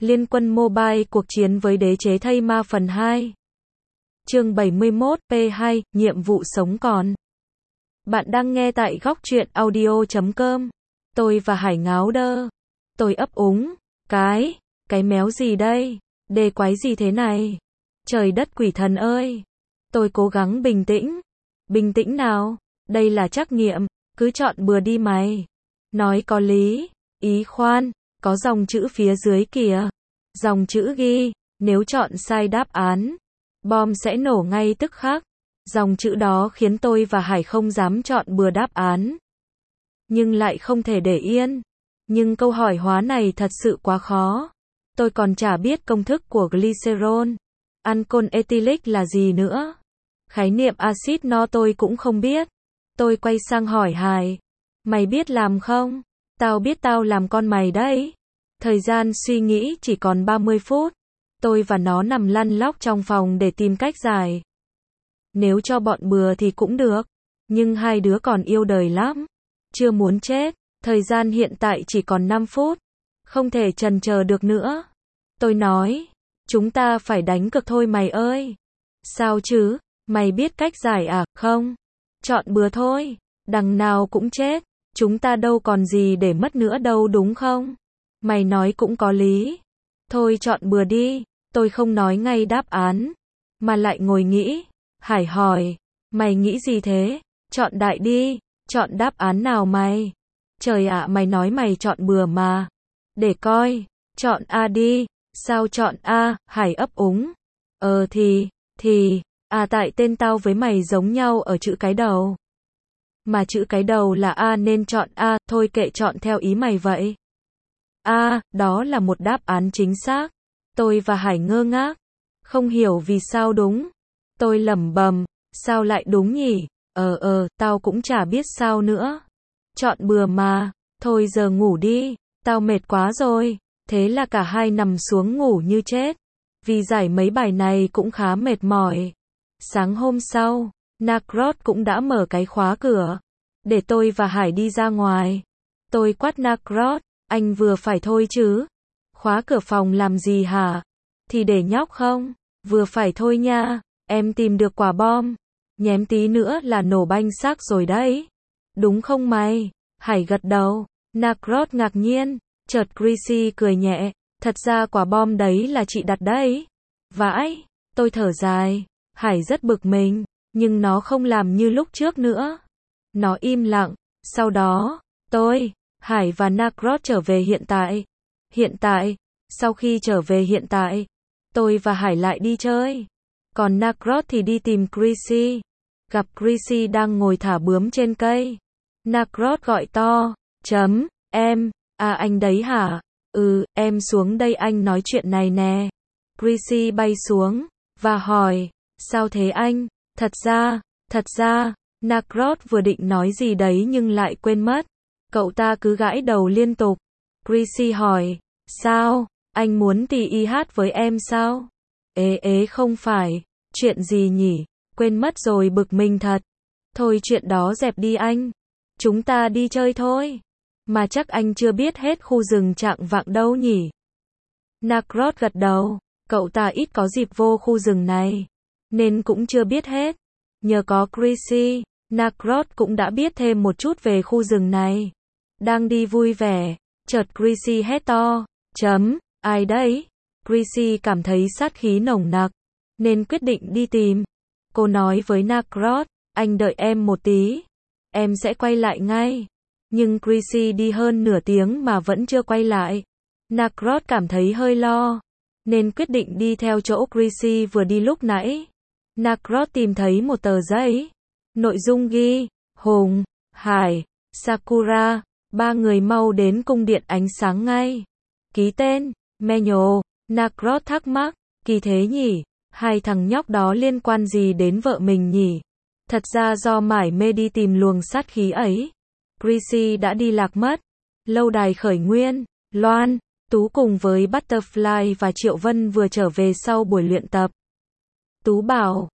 Liên quân mobile cuộc chiến với đế chế thây ma phần 2. Chương 71, P2, nhiệm vụ sống còn. Bạn đang nghe tại góc truyện audio.com. Tôi và Hải ngáo đơ. Tôi ấp úng. Cái méo gì đây? Đề quái gì thế này? Trời đất quỷ thần ơi! Tôi cố gắng bình tĩnh. Bình tĩnh nào? Đây là trắc nghiệm, cứ chọn bừa đi mày. Nói có lý. Ý khoan, có dòng chữ phía dưới kìa. Dòng chữ ghi, nếu chọn sai đáp án, bom sẽ nổ ngay tức khắc. Dòng chữ đó khiến tôi và Hải không dám chọn bừa đáp án. Nhưng lại không thể để yên. Nhưng câu hỏi hóa này thật sự quá khó. Tôi còn chả biết công thức của glycerol, ancol ethylic là gì nữa. Khái niệm axit no tôi cũng không biết. Tôi quay sang hỏi Hải. Mày biết làm không? Tao biết, tao làm con mày đấy. Thời gian suy nghĩ chỉ còn 30 phút. Tôi và nó nằm lăn lóc trong phòng để tìm cách giải. Nếu cho bọn bừa thì cũng được. Nhưng hai đứa còn yêu đời lắm. Chưa muốn chết. Thời gian hiện tại chỉ còn 5 phút. Không thể chần chờ được nữa. Tôi nói. Chúng ta phải đánh cược thôi mày ơi. Sao chứ? Mày biết cách giải à? Không. Chọn bừa thôi. Đằng nào cũng chết. Chúng ta đâu còn gì để mất nữa đâu đúng không? Mày nói cũng có lý. Thôi chọn bừa đi. Tôi không nói ngay đáp án. Mà lại ngồi nghĩ. Hải hỏi. Mày nghĩ gì thế? Chọn đại đi. Chọn đáp án nào mày? Trời ạ, mày nói mày chọn bừa mà. Để coi. Chọn A đi. Sao chọn A? Hải ấp úng. Tại tên tao với mày giống nhau ở chữ cái đầu. Mà chữ cái đầu là A nên chọn A, thôi kệ, chọn theo ý mày vậy. Đó là một đáp án chính xác. Tôi và Hải ngơ ngác. Không hiểu vì sao đúng. Tôi lẩm bẩm, sao lại đúng nhỉ? Tao cũng chả biết sao nữa. Chọn bừa mà. Thôi giờ ngủ đi, tao mệt quá rồi. Thế là cả hai nằm xuống ngủ như chết. Vì giải mấy bài này cũng khá mệt mỏi. Sáng hôm sau, Nacrot cũng đã mở cái khóa cửa. Để tôi và Hải đi ra ngoài. Tôi quát Nacrot, anh vừa phải thôi chứ. Khóa cửa phòng làm gì hả? Thì để nhóc không? Vừa phải thôi nha. Em tìm được quả bom. Nhém tí nữa là nổ banh xác rồi đấy. Đúng không mày? Hải gật đầu. Nacrot ngạc nhiên. Chợt Chrissy cười nhẹ. Thật ra quả bom đấy là chị đặt đấy. Vãi. Tôi thở dài. Hải rất bực mình. Nhưng nó không làm như lúc trước nữa. Nó im lặng. Sau đó, tôi, Hải và Nacrot trở về hiện tại. Sau khi trở về hiện tại, tôi và Hải lại đi chơi. Còn Nacrot thì đi tìm Chrissy. Gặp Chrissy đang ngồi thả bướm trên cây. Nacrot gọi to. Em, anh đấy hả? Em xuống đây anh nói chuyện này nè. Chrissy bay xuống, và hỏi. Sao thế anh? Thật ra, Nacrot vừa định nói gì đấy nhưng lại quên mất. Cậu ta cứ gãi đầu liên tục. Chrissy hỏi. Sao? Anh muốn tì y hát với em sao? Không phải. Chuyện gì nhỉ? Quên mất rồi, bực mình thật. Thôi chuyện đó dẹp đi anh. Chúng ta đi chơi thôi. Mà chắc anh chưa biết hết khu rừng Trạng Vạng đâu nhỉ? Nacrot gật đầu. Cậu ta ít có dịp vô khu rừng này. Nên cũng chưa biết hết. Nhờ có Chrissy, Nacrot cũng đã biết thêm một chút về khu rừng này. Đang đi vui vẻ. Chợt Chrissy hét to. Ai đấy? Chrissy cảm thấy sát khí nồng nặc. Nên quyết định đi tìm. Cô nói với Nacrot. Anh đợi em một tí. Em sẽ quay lại ngay. Nhưng Chrissy đi hơn nửa tiếng mà vẫn chưa quay lại. Nacrot cảm thấy hơi lo. Nên quyết định đi theo chỗ Chrissy vừa đi lúc nãy. Nacrot tìm thấy một tờ giấy. Nội dung ghi. Hùng, Hải, Sakura. 3 người mau đến cung điện ánh sáng ngay. Ký tên. Manuel. Nacrot thắc mắc. Kỳ thế nhỉ? Hai thằng nhóc đó liên quan gì đến vợ mình nhỉ? Thật ra do mải mê đi tìm luồng sát khí ấy. Chrissy đã đi lạc mất. Lâu đài khởi nguyên. Loan, Tú cùng với Butterfly và Triệu Vân vừa trở về sau buổi luyện tập. Tú bảo.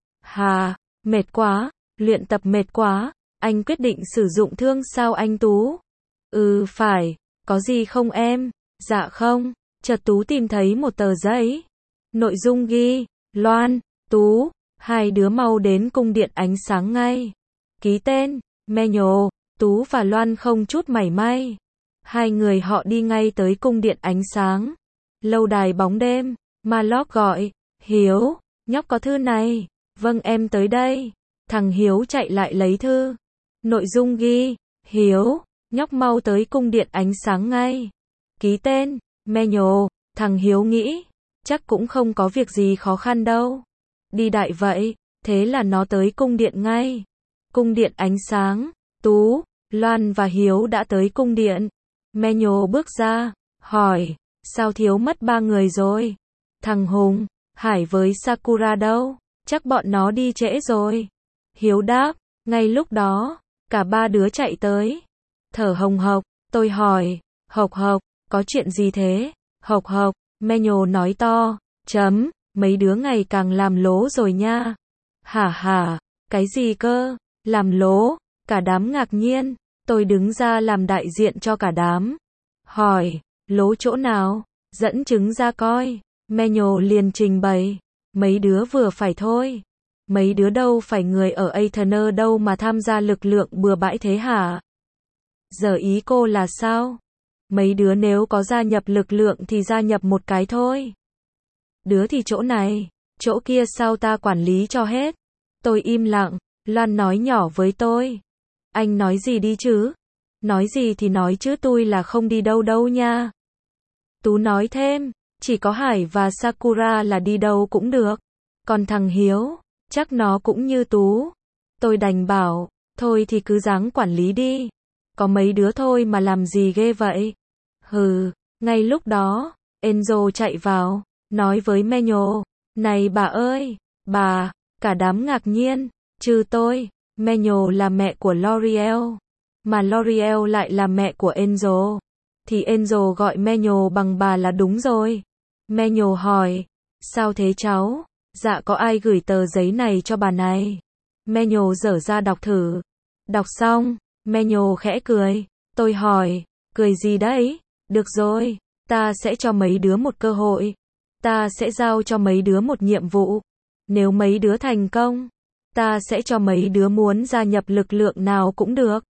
Mệt quá. Luyện tập mệt quá. Anh quyết định sử dụng thương sao anh Tú? Phải. Có gì không em? Dạ không. chợt Tú tìm thấy một tờ giấy. Nội dung ghi, Loan, Tú, hai đứa mau đến cung điện ánh sáng ngay. Ký tên, Manuel. Tú và Loan không chút mảy may. Hai người họ đi ngay tới cung điện ánh sáng. Lâu đài bóng đêm, Marlock gọi, Hiếu, nhóc có thư này. Vâng em tới đây. Thằng Hiếu chạy lại lấy thư. Nội dung ghi, Hiếu, nhóc mau tới cung điện ánh sáng ngay. Ký tên, Manuel. Thằng Hiếu nghĩ, chắc cũng không có việc gì khó khăn đâu. Đi đại vậy, thế là nó tới cung điện ngay. Cung điện ánh sáng, Tú, Loan và Hiếu đã tới cung điện. Manuel bước ra, hỏi, sao thiếu mất ba người rồi? Thằng Hùng, Hải với Sakura đâu? Chắc bọn nó đi trễ rồi. Hiếu đáp, ngay lúc đó, cả ba đứa chạy tới. Thở hồng hộc, tôi hỏi, Hộc Hộc, có chuyện gì thế? Hộc Hộc, Manuel nói to, mấy đứa ngày càng làm lố rồi nha. Hả, cái gì cơ? Làm lố? Cả đám ngạc nhiên, tôi đứng ra làm đại diện cho cả đám. Hỏi, lố chỗ nào? Dẫn chứng ra coi. Manuel liền trình bày, mấy đứa vừa phải thôi. Mấy đứa đâu phải người ở Aetherner đâu mà tham gia lực lượng bừa bãi thế hả? Giờ ý cô là sao? Mấy đứa nếu có gia nhập lực lượng thì gia nhập một cái thôi. Đứa thì chỗ này, chỗ kia sao ta quản lý cho hết. Tôi im lặng, Loan nói nhỏ với tôi. Anh nói gì đi chứ? Nói gì thì nói chứ tôi là không đi đâu đâu nha. Tú nói thêm, chỉ có Hải và Sakura là đi đâu cũng được. Còn thằng Hiếu, chắc nó cũng như Tú. Tôi đành bảo, thôi thì cứ ráng quản lý đi. Có mấy đứa thôi mà làm gì ghê vậy? Hừ, ngay lúc đó, Enzo chạy vào, nói với Manuel, này bà ơi, bà, cả đám ngạc nhiên, trừ tôi, Manuel là mẹ của L'Oreal, mà L'Oreal lại là mẹ của Enzo. Thì Enzo gọi Manuel bằng bà là đúng rồi. Manuel hỏi, sao thế cháu? Dạ có ai gửi tờ giấy này cho bà này? Manuel dở ra đọc thử. Đọc xong, Manuel khẽ cười. Tôi hỏi, cười gì đấy? Được rồi, ta sẽ cho mấy đứa một cơ hội. Ta sẽ giao cho mấy đứa một nhiệm vụ. Nếu mấy đứa thành công, ta sẽ cho mấy đứa muốn gia nhập lực lượng nào cũng được.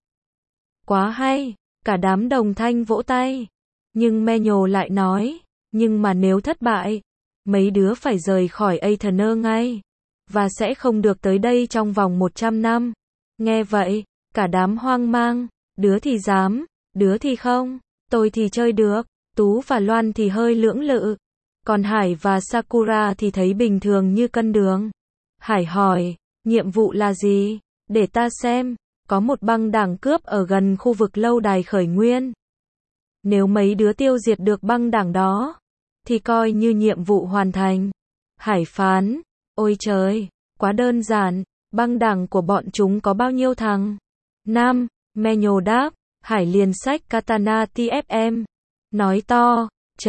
Quá hay, cả đám đồng thanh vỗ tay. Nhưng Manuel lại nói, nhưng mà nếu thất bại, mấy đứa phải rời khỏi Aetherner ngay, và sẽ không được tới đây trong vòng 100 năm. Nghe vậy, cả đám hoang mang, đứa thì dám, đứa thì không, tôi thì chơi được, Tú và Loan thì hơi lưỡng lự, còn Hải và Sakura thì thấy bình thường như cân đường. Hải hỏi, nhiệm vụ là gì? Để ta xem, có một băng đảng cướp ở gần khu vực lâu đài khởi nguyên. Nếu mấy đứa tiêu diệt được băng đảng đó, thì coi như nhiệm vụ hoàn thành. Hải phán, ôi trời, quá đơn giản, băng đảng của bọn chúng có bao nhiêu thằng? 5, Manuel đáp, Hải liền xách katana TFM. Nói to,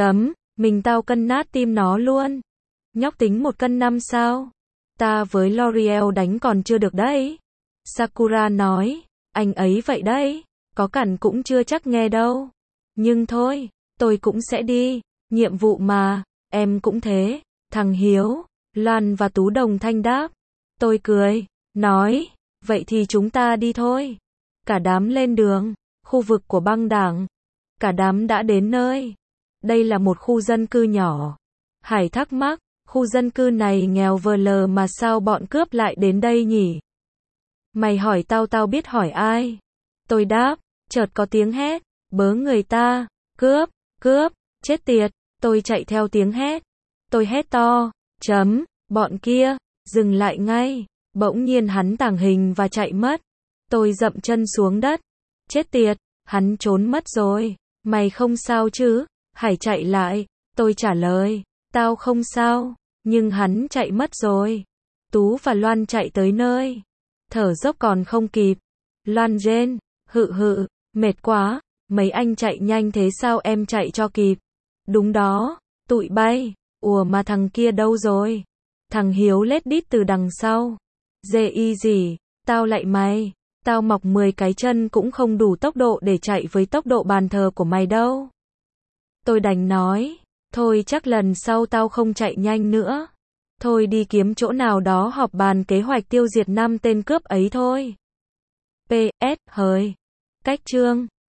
mình tao cân nát tim nó luôn. Nhóc tính 1 cân 5 sao? Ta với L'Oreal đánh còn chưa được đấy. Sakura nói, anh ấy vậy đấy, có cản cũng chưa chắc nghe đâu. Nhưng thôi, tôi cũng sẽ đi, nhiệm vụ mà, em cũng thế. Thằng Hiếu, Loan và Tú đồng thanh đáp. Tôi cười, nói, vậy thì chúng ta đi thôi. Cả đám lên đường, khu vực của băng đảng. Cả đám đã đến nơi. Đây là một khu dân cư nhỏ. Hải thắc mắc, khu dân cư này nghèo vờ lờ mà sao bọn cướp lại đến đây nhỉ? Mày hỏi tao biết hỏi ai? Tôi đáp, chợt có tiếng hét, bớ người ta, cướp, chết tiệt, tôi chạy theo tiếng hét. Tôi hét to, bọn kia, dừng lại ngay. Bỗng nhiên hắn tàng hình và chạy mất. Tôi dậm chân xuống đất. Chết tiệt, hắn trốn mất rồi. Mày không sao chứ? Hải chạy lại. Tôi trả lời, tao không sao, nhưng hắn chạy mất rồi. Tú và Loan chạy tới nơi. Thở dốc còn không kịp. Loan rên, hự, mệt quá, mấy anh chạy nhanh thế sao em chạy cho kịp? Đúng đó, tụi bay, ủa mà thằng kia đâu rồi? Thằng Hiếu lết đít từ đằng sau. Dê y gì, tao lại mày, tao mọc 10 cái chân cũng không đủ tốc độ để chạy với tốc độ bàn thờ của mày đâu. Tôi đành nói, Thôi chắc lần sau tao không chạy nhanh nữa. Thôi đi kiếm chỗ nào đó họp bàn kế hoạch tiêu diệt 5 tên cướp ấy thôi. PS, hời. Cách chương